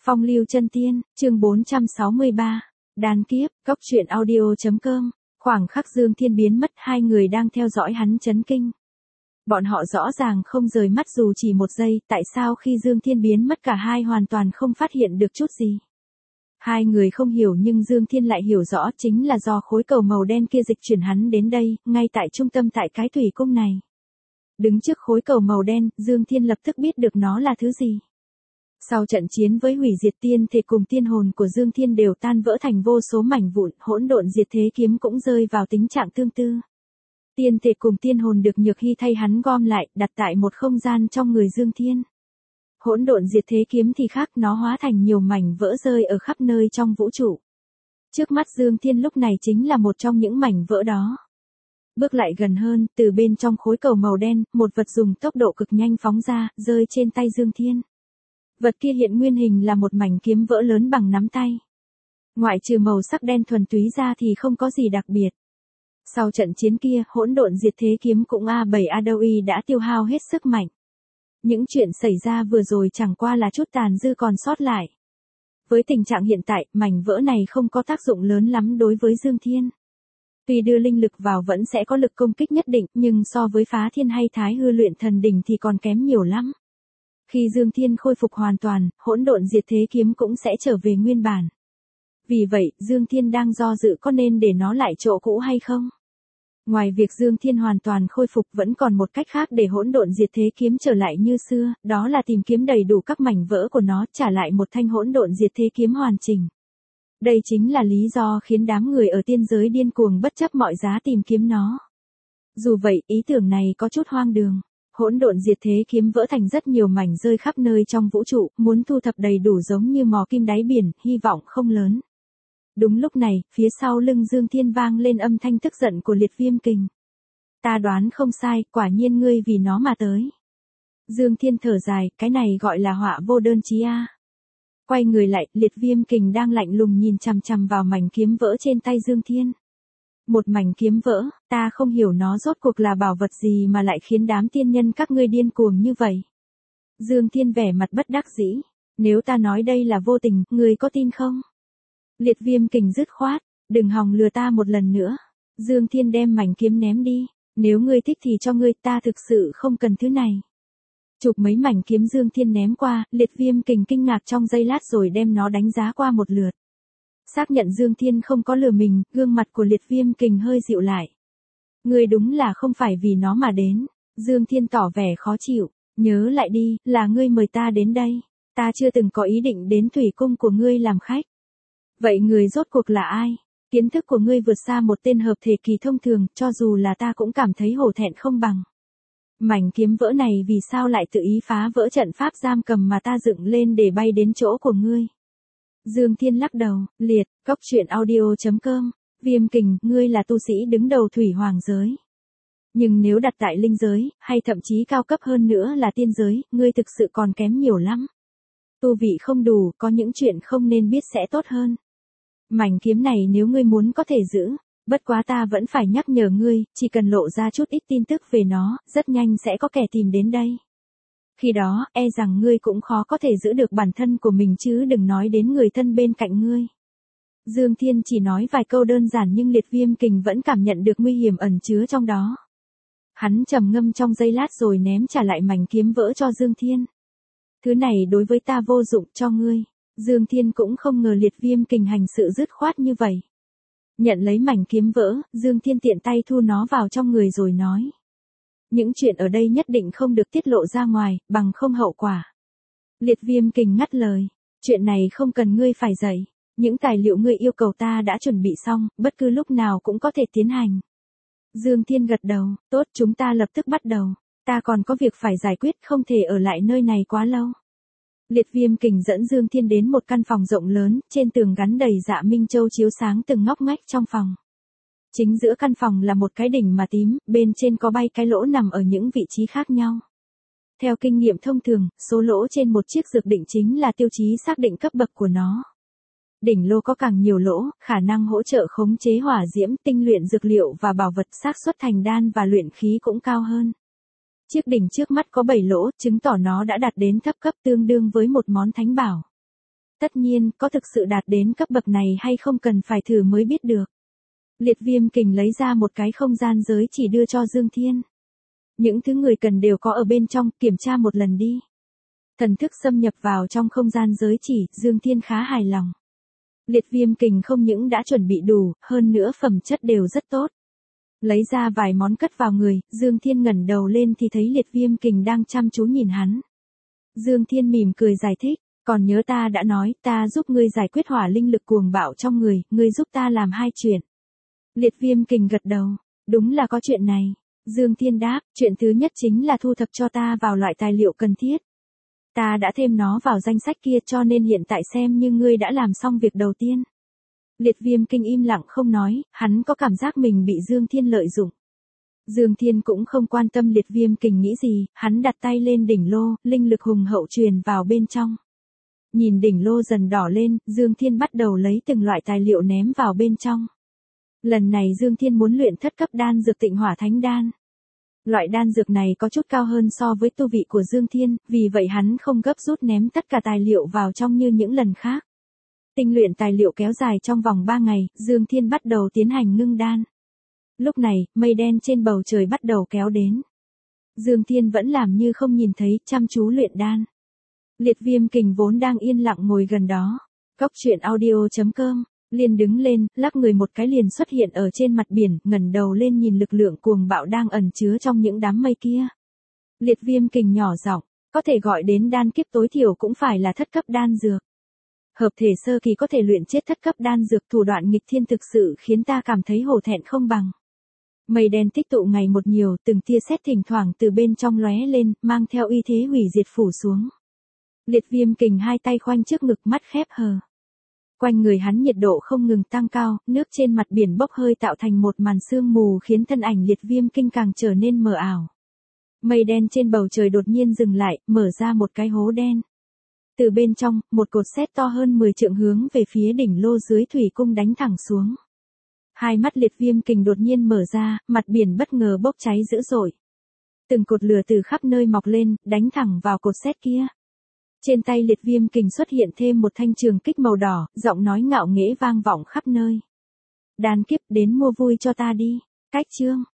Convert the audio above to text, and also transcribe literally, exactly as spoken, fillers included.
Phong lưu chân tiên, chương bốn trăm sáu mươi ba. Đàn kiếp, cốc truyện audio.com. Khoảng khắc Dương Thiên biến mất, hai người đang theo dõi hắn chấn kinh. Bọn họ rõ ràng không rời mắt dù chỉ một giây, tại sao khi Dương Thiên biến mất cả hai hoàn toàn không phát hiện được chút gì. Hai người không hiểu nhưng Dương Thiên lại hiểu rõ, chính là do khối cầu màu đen kia dịch chuyển hắn đến đây, ngay tại trung tâm tại cái thủy cung này. Đứng trước khối cầu màu đen, Dương Thiên lập tức biết được nó là thứ gì. Sau trận chiến với hủy diệt tiên thể cùng tiên hồn của Dương Thiên đều tan vỡ thành vô số mảnh vụn, hỗn độn diệt thế kiếm cũng rơi vào tình trạng tương tự. Tiên thể cùng tiên hồn được Nhược Hy thay hắn gom lại, đặt tại một không gian trong người Dương Thiên. Hỗn độn diệt thế kiếm thì khác, nó hóa thành nhiều mảnh vỡ rơi ở khắp nơi trong vũ trụ. Trước mắt Dương Thiên lúc này chính là một trong những mảnh vỡ đó. Bước lại gần hơn, từ bên trong khối cầu màu đen, một vật dùng tốc độ cực nhanh phóng ra, rơi trên tay Dương Thiên. Vật kia hiện nguyên hình là một mảnh kiếm vỡ lớn bằng nắm tay. Ngoại trừ màu sắc đen thuần túy ra thì không có gì đặc biệt. Sau trận chiến kia, hỗn độn diệt thế kiếm cũng A bảy Adoui đã tiêu hao hết sức mạnh. Những chuyện xảy ra vừa rồi chẳng qua là chút tàn dư còn sót lại. Với tình trạng hiện tại, mảnh vỡ này không có tác dụng lớn lắm đối với Dương Thiên. Tuy đưa linh lực vào vẫn sẽ có lực công kích nhất định, nhưng so với Phá Thiên hay Thái Hư Luyện Thần Đỉnh thì còn kém nhiều lắm. Khi Dương Thiên khôi phục hoàn toàn, hỗn độn diệt thế kiếm cũng sẽ trở về nguyên bản. Vì vậy, Dương Thiên đang do dự có nên để nó lại chỗ cũ hay không. Ngoài việc Dương Thiên hoàn toàn khôi phục, vẫn còn một cách khác để hỗn độn diệt thế kiếm trở lại như xưa, đó là tìm kiếm đầy đủ các mảnh vỡ của nó, trả lại một thanh hỗn độn diệt thế kiếm hoàn chỉnh. Đây chính là lý do khiến đám người ở tiên giới điên cuồng bất chấp mọi giá tìm kiếm nó. Dù vậy, ý tưởng này có chút hoang đường. Hỗn độn diệt thế kiếm vỡ thành rất nhiều mảnh rơi khắp nơi trong vũ trụ, muốn thu thập đầy đủ giống như mò kim đáy biển, hy vọng không lớn. Đúng lúc này, phía sau lưng Dương Thiên vang lên âm thanh tức giận của Liệt Viêm Kình. Ta đoán không sai, quả nhiên ngươi vì nó mà tới. Dương Thiên thở dài, cái này gọi là họa vô đơn chí a. Quay người lại, Liệt Viêm Kình đang lạnh lùng nhìn chằm chằm vào mảnh kiếm vỡ trên tay Dương Thiên. Một mảnh kiếm vỡ, ta không hiểu nó rốt cuộc là bảo vật gì mà lại khiến đám tiên nhân các ngươi điên cuồng như vậy. Dương Thiên vẻ mặt bất đắc dĩ, nếu ta nói đây là vô tình, ngươi có tin không? Liệt Viêm Kình dứt khoát, đừng hòng lừa ta một lần nữa. Dương Thiên đem mảnh kiếm ném đi, nếu ngươi thích thì cho ngươi, ta thực sự không cần thứ này. Chụp mấy mảnh kiếm Dương Thiên ném qua, Liệt Viêm Kình kinh ngạc trong giây lát rồi đem nó đánh giá qua một lượt. Xác nhận Dương Thiên không có lừa mình, gương mặt của Liệt Viêm Kình hơi dịu lại. Ngươi đúng là không phải vì nó mà đến. Dương Thiên tỏ vẻ khó chịu, nhớ lại đi, là ngươi mời ta đến đây. Ta chưa từng có ý định đến thủy cung của ngươi làm khách. Vậy người rốt cuộc là ai? Kiến thức của ngươi vượt xa một tên hợp thể kỳ thông thường, cho dù là ta cũng cảm thấy hổ thẹn không bằng. Mảnh kiếm vỡ này vì sao lại tự ý phá vỡ trận pháp giam cầm mà ta dựng lên để bay đến chỗ của ngươi? Dương Thiên lắc đầu, liệt, cốc truyện audio.com, Viêm Kình, ngươi là tu sĩ đứng đầu thủy hoàng giới. Nhưng nếu đặt tại linh giới, hay thậm chí cao cấp hơn nữa là tiên giới, ngươi thực sự còn kém nhiều lắm. Tu vị không đủ, có những chuyện không nên biết sẽ tốt hơn. Mảnh kiếm này nếu ngươi muốn có thể giữ, bất quá ta vẫn phải nhắc nhở ngươi, chỉ cần lộ ra chút ít tin tức về nó, rất nhanh sẽ có kẻ tìm đến đây. Khi đó, e rằng ngươi cũng khó có thể giữ được bản thân của mình chứ đừng nói đến người thân bên cạnh ngươi. Dương Thiên chỉ nói vài câu đơn giản nhưng Liệt Viêm Kình vẫn cảm nhận được nguy hiểm ẩn chứa trong đó. Hắn trầm ngâm trong giây lát rồi ném trả lại mảnh kiếm vỡ cho Dương Thiên. Thứ này đối với ta vô dụng, cho ngươi. Dương Thiên cũng không ngờ Liệt Viêm Kình hành sự dứt khoát như vậy. Nhận lấy mảnh kiếm vỡ, Dương Thiên tiện tay thu nó vào trong người rồi nói. Những chuyện ở đây nhất định không được tiết lộ ra ngoài, bằng không hậu quả. Liệt Viêm Kình ngắt lời, chuyện này không cần ngươi phải dạy. Những tài liệu ngươi yêu cầu ta đã chuẩn bị xong, bất cứ lúc nào cũng có thể tiến hành. Dương Thiên gật đầu, tốt, chúng ta lập tức bắt đầu. Ta còn có việc phải giải quyết, không thể ở lại nơi này quá lâu. Liệt Viêm Kình dẫn Dương Thiên đến một căn phòng rộng lớn, trên tường gắn đầy dạ minh châu chiếu sáng từng ngóc ngách trong phòng. Chính giữa căn phòng là một cái đỉnh mà tím, bên trên có bay cái lỗ nằm ở những vị trí khác nhau. Theo kinh nghiệm thông thường, số lỗ trên một chiếc dược đỉnh chính là tiêu chí xác định cấp bậc của nó. Đỉnh lô có càng nhiều lỗ, khả năng hỗ trợ khống chế hỏa diễm, tinh luyện dược liệu và bảo vật, xác suất thành đan và luyện khí cũng cao hơn. Chiếc đỉnh trước mắt có bảy lỗ, chứng tỏ nó đã đạt đến thấp cấp tương đương với một món thánh bảo. Tất nhiên, có thực sự đạt đến cấp bậc này hay không cần phải thử mới biết được. Liệt Viêm Kình lấy ra một cái không gian giới chỉ đưa cho Dương Thiên. Những thứ người cần đều có ở bên trong, kiểm tra một lần đi. Thần thức xâm nhập vào trong không gian giới chỉ, Dương Thiên khá hài lòng. Liệt Viêm Kình không những đã chuẩn bị đủ, hơn nữa phẩm chất đều rất tốt. Lấy ra vài món cất vào người, Dương Thiên ngẩng đầu lên thì thấy Liệt Viêm Kình đang chăm chú nhìn hắn. Dương Thiên mỉm cười giải thích, còn nhớ ta đã nói, ta giúp ngươi giải quyết hỏa linh lực cuồng bạo trong người, ngươi giúp ta làm hai chuyện. Liệt Viêm Kình gật đầu, đúng là có chuyện này. Dương Thiên đáp, chuyện thứ nhất chính là thu thập cho ta vào loại tài liệu cần thiết. Ta đã thêm nó vào danh sách kia cho nên hiện tại xem như ngươi đã làm xong việc đầu tiên. Liệt Viêm Kình im lặng không nói, hắn có cảm giác mình bị Dương Thiên lợi dụng. Dương Thiên cũng không quan tâm Liệt Viêm Kình nghĩ gì, hắn đặt tay lên đỉnh lô, linh lực hùng hậu truyền vào bên trong. Nhìn đỉnh lô dần đỏ lên, Dương Thiên bắt đầu lấy từng loại tài liệu ném vào bên trong. Lần này Dương Thiên muốn luyện thất cấp đan dược Tịnh Hỏa Thánh Đan. Loại đan dược này có chút cao hơn so với tu vị của Dương Thiên, vì vậy hắn không gấp rút ném tất cả tài liệu vào trong như những lần khác. Tinh luyện tài liệu kéo dài trong vòng ba ngày, Dương Thiên bắt đầu tiến hành ngưng đan. Lúc này, mây đen trên bầu trời bắt đầu kéo đến. Dương Thiên vẫn làm như không nhìn thấy, chăm chú luyện đan. Liệt Viêm Kình vốn đang yên lặng ngồi gần đó. Cốc truyện audio chấm com, liền đứng lên, lắc người một cái liền xuất hiện ở trên mặt biển, ngẩng đầu lên nhìn lực lượng cuồng bạo đang ẩn chứa trong những đám mây kia. Liệt Viêm Kình nhỏ giọng, có thể gọi đến đan kiếp tối thiểu cũng phải là thất cấp đan dược. Hợp thể sơ kỳ có thể luyện chết thất cấp đan dược, thủ đoạn nghịch thiên thực sự khiến ta cảm thấy hổ thẹn không bằng. Mây đen tích tụ ngày một nhiều, từng tia sét thỉnh thoảng từ bên trong lóe lên, mang theo uy thế hủy diệt phủ xuống. Liệt Viêm Kình hai tay khoanh trước ngực, mắt khép hờ. Quanh người hắn nhiệt độ không ngừng tăng cao, nước trên mặt biển bốc hơi tạo thành một màn sương mù khiến thân ảnh Liệt Viêm Kình càng trở nên mờ ảo. Mây đen trên bầu trời đột nhiên dừng lại, mở ra một cái hố đen. Từ bên trong, một cột sét to hơn mười trượng hướng về phía đỉnh lô dưới thủy cung đánh thẳng xuống. Hai mắt Liệt Viêm Kình đột nhiên mở ra, mặt biển bất ngờ bốc cháy dữ dội. Từng cột lửa từ khắp nơi mọc lên, đánh thẳng vào cột sét kia. Trên tay Liệt Viêm Kình xuất hiện thêm một thanh trường kích màu đỏ, giọng nói ngạo nghễ vang vọng khắp nơi. Đan kiếp, đến mua vui cho ta đi. Cách chương